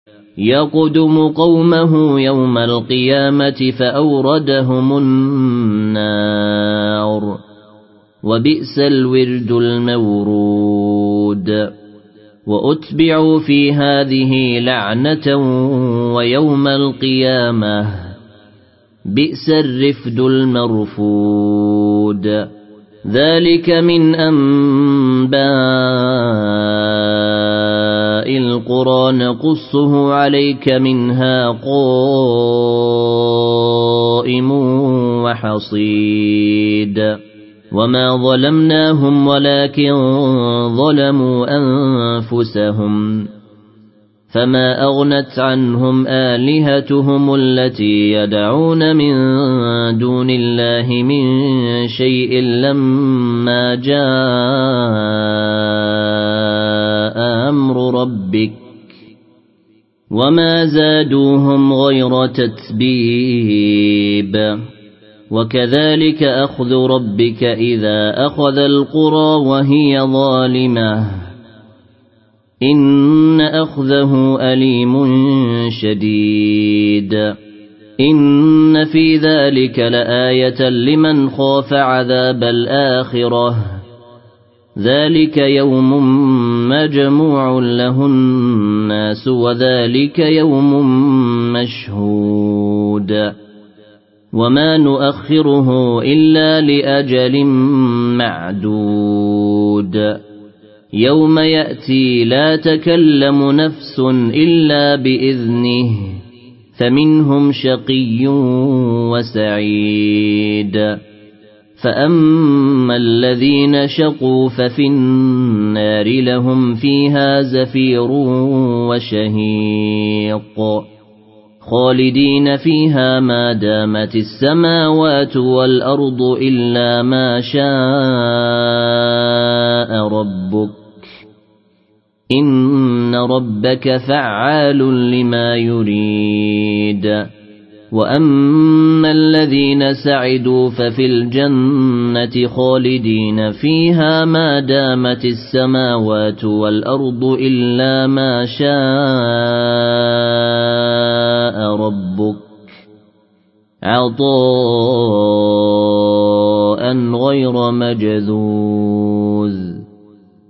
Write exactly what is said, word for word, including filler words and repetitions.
يقدم قومه يوم القيامة فأوردهم النار وبئس الورد المورود وأتبعوا في هذه لعنة ويوم القيامة بئس الرفد المرفود ذلك من أنباء القرى نقصه عليك منها قائم وحصيد وما ظلمناهم ولكن ظلموا أنفسهم فما أغنت عنهم آلهتهم التي يدعون من دون الله من شيء لما جاء أمر ربك وما زادوهم غير تتبيب وكذلك أخذ ربك إذا أخذ القرى وهي ظالمة إن أخذه أليم شديد إن في ذلك لآية لمن خاف عذاب الآخرة ذلك يوم مجموع له الناس وذلك يوم مشهود وما نؤخره إلا لأجل معدود يوم يأتي لا تكلم نفس إلا بإذنه فمنهم شقي وسعيد فأما الذين شقوا ففي النار لهم فيها زفير وشهيق خالدين فيها ما دامت السماوات والأرض إلا ما شاء ربك إن ربك فعال لما يريد وأما الذين سعدوا ففي الجنة خالدين فيها ما دامت السماوات والأرض إلا ما شاء ربك عطاء غير مجذوذ